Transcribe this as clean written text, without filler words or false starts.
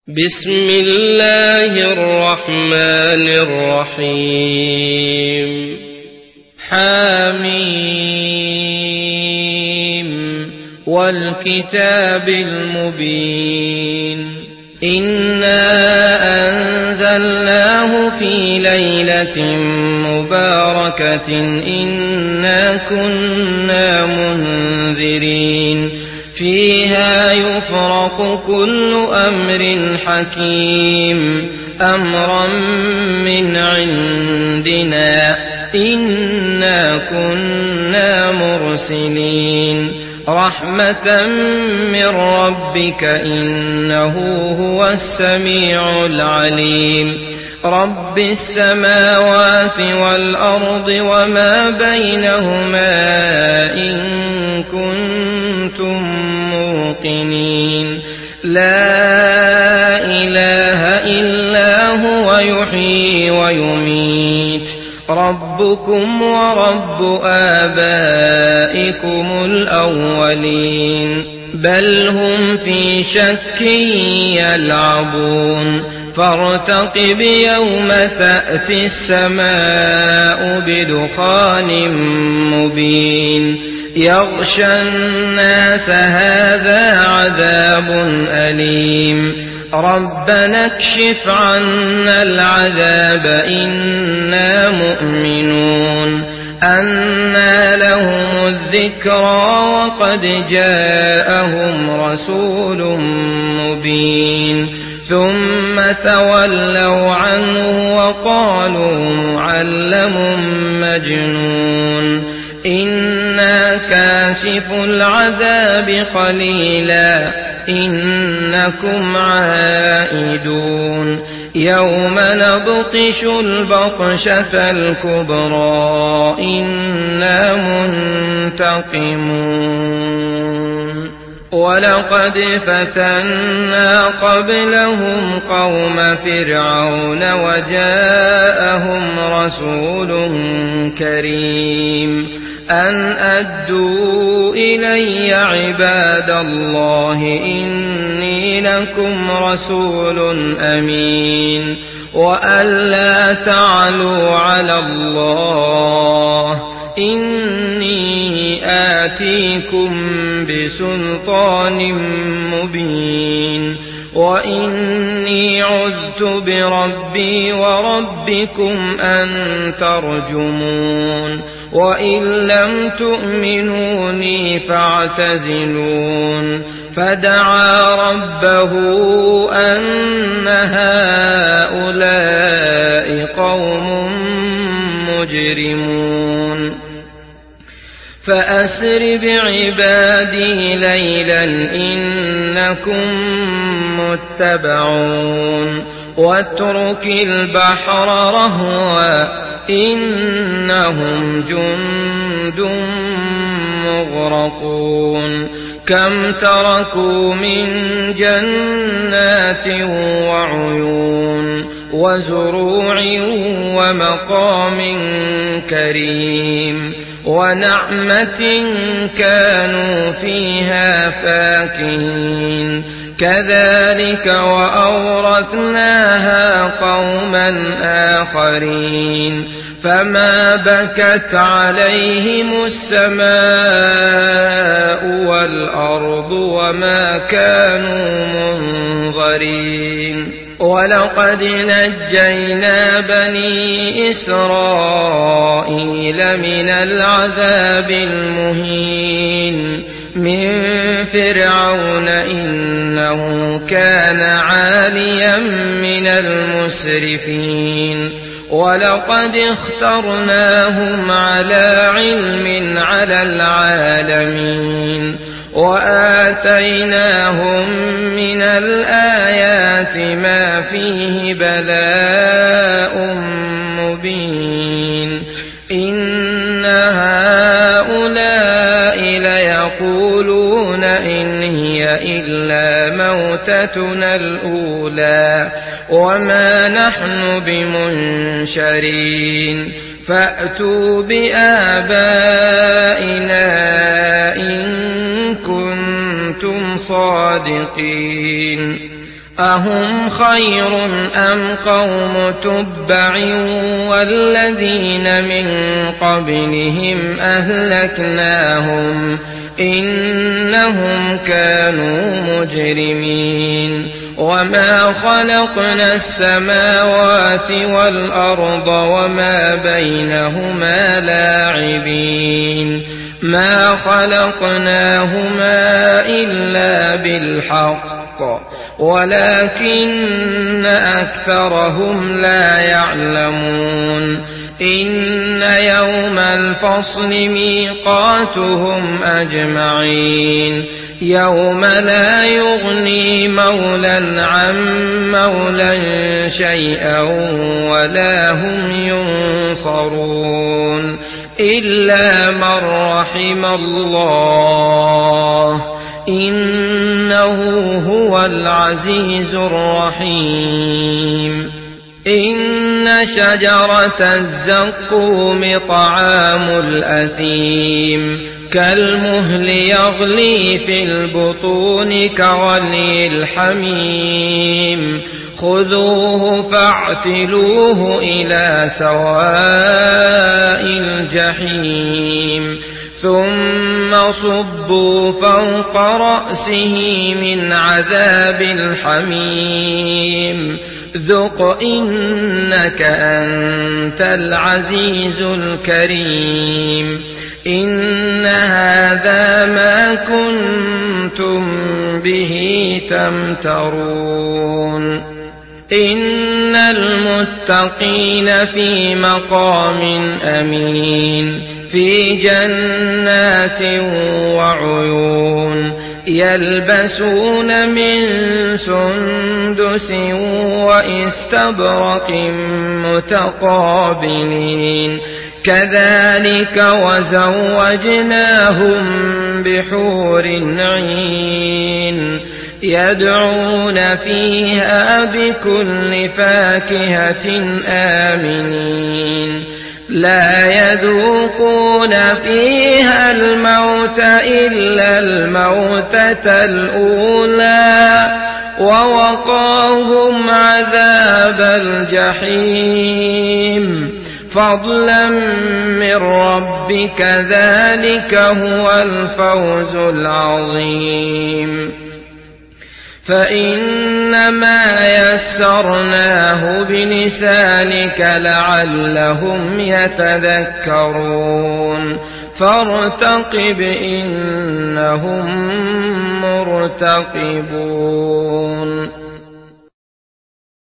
بسم الله الرحمن الرحيم حميم والكتاب المبين إنا أنزلناه في ليلة مباركة إنا كنا منذرين فيها يفرق كل أمر حكيم أمرا من عندنا إنا كنا مرسلين رحمة من ربك إنه هو السميع العليم رب السماوات والأرض وما بينهما إن كنتم موقنين لا إله إلا هو يحيي ويميت ربكم ورب آبائكم الأولين بل هم في شك يلعبون فارتقب يوم تأتي السماء بدخان مبين يغشى الناس هذا عذاب أليم ربنا اكشف عنا العذاب إنا مؤمنون أنى لهم الذكرى وقد جاءهم رسول مبين ثم تولوا عنه وقالوا معلم مجنون إنا كاشف العذاب قليلا إنكم عائدون يوم نبطش البطشة الكبرى إنا منتقمون ولقد فتنا قبلهم قوم فرعون وجاءهم رسول كريم أن أدوا إلي عباد الله إني لكم رسول أمين وأن لا تعلوا على الله إني آتيكم بسلطان مبين وإني عذت بربي وربكم أن ترجمون وإن لم تؤمنوني فاعتزلون فدعا ربه أن هؤلاء قوم مجرمون فأسر بعبادي ليلا إنكم متبعون واترك البحر رهوا إنهم جند مغرقون كم تركوا من جنات وعيون وزروع ومقام كريم ونعمة كانوا فيها فاكهين كذلك وأورثناها قوما آخرين فما بكت عليهم السماء والأرض وما كانوا منظرين ولقد نجينا بني إسرائيل من العذاب المهين من فرعون إنه كان عاليا من المسرفين ولقد اخترناهم على علم على العالمين وآتيناهم من الآيات ما فيه بلاء مبين إن هؤلاء ليقولون إن هي إلا موتتنا الأولى وما نحن بمنشرين فأتوا بآبائنا إن كنتم صادقين أهم خير أم قوم تبع والذين من قبلهم أهلكناهم إنهم كانوا مجرمين وما خلقنا السماوات والأرض وما بينهما لاعبين ما خلقناهما إلا بالحق ولكن أكثرهم لا يعلمون إن يوم الفصل ميقاتهم أجمعين يوم لا يغني مولى عن مولى شيئا ولا هم ينصرون إلا من رحم الله إنه هو العزيز الرحيم إن شجرة الزقوم طعام الأثيم كالمهل يغلي في البطون كغلي الحميم خذوه فاعتلوه إلى سواء الجحيم ثم صبوا فوق رأسه من عذاب الحميم ذق إنك أنت العزيز الكريم إن هذا ما كنتم به تمترون إن المتقين في مقام أمين في جنات وعيون يلبسون من سندس وإستبرق متقابلين كذلك وزوجناهم بحور عين يدعون فيها بكل فاكهة آمنين لا يذوقون فيها الموت إلا الموتة الأولى ووقاهم عذاب الجحيم فضلا من ربك ذلك هو الفوز العظيم فإنما يسرناه بلسانك لعلهم يتذكرون فارتقب إنهم مرتقبون